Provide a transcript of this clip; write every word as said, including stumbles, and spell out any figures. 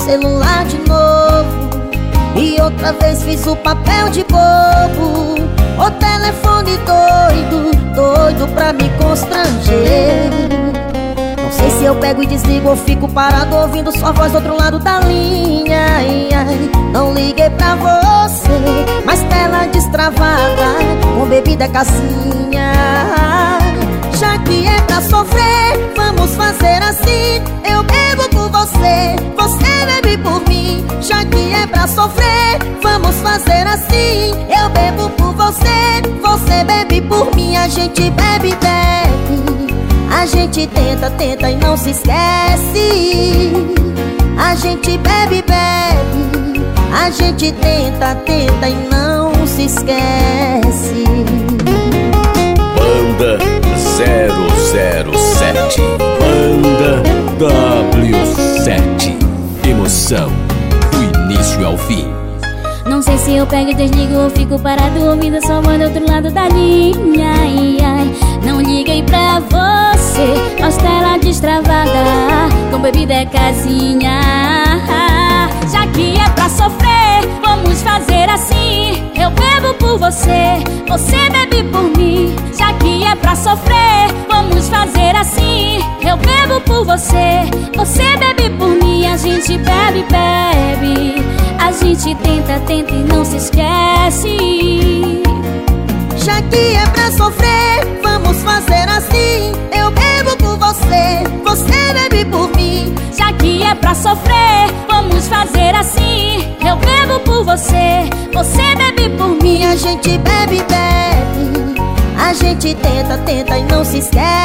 celular de novo e outra vez fiz o papel de bobo. O telefone doido, doido pra me constranger. Não sei se eu pego e desligo ou fico parado ouvindo sua voz do outro lado da linha. Ai, ai, não liguei pra você, mas tela destravada com bebida casinha. Já que é pra sofrer, vamos fazer assim. Eu bebo por você, você bebe por mim. Já que é pra sofrer, vamos fazer assim. Eu bebo por você, você bebe por mim. A gente bebe, bebe, a gente tenta, tenta e não se esquece. A gente bebe, bebe, a gente tenta, tenta e não se esquece. Banda zero zero sete, Banda W sete. Emoção do início ao fim. Não sei se eu pego e desligo ou fico parado ouvindo sua voz do outro lado da linha. Ai, ai, não liguei pra você, mas tela destravada com bebida casinha. Já que é pra sofrer, vamos fazer assim. Eu bebo por você, você bebe por mim. Já que é pra sofrer, vamos fazer assim. Eu bebo por você, você bebe por mim. A gente bebe, bebe, a gente tenta, tenta e não se esquece. Já que é pra sofrer, vamos fazer assim. Eu bebo por você, você bebe por mim. Já que é pra sofrer, vamos fazer assim. Eu bebo por você, você bebe por mim. A gente bebe, bebe, a gente tenta, tenta e não se esquece.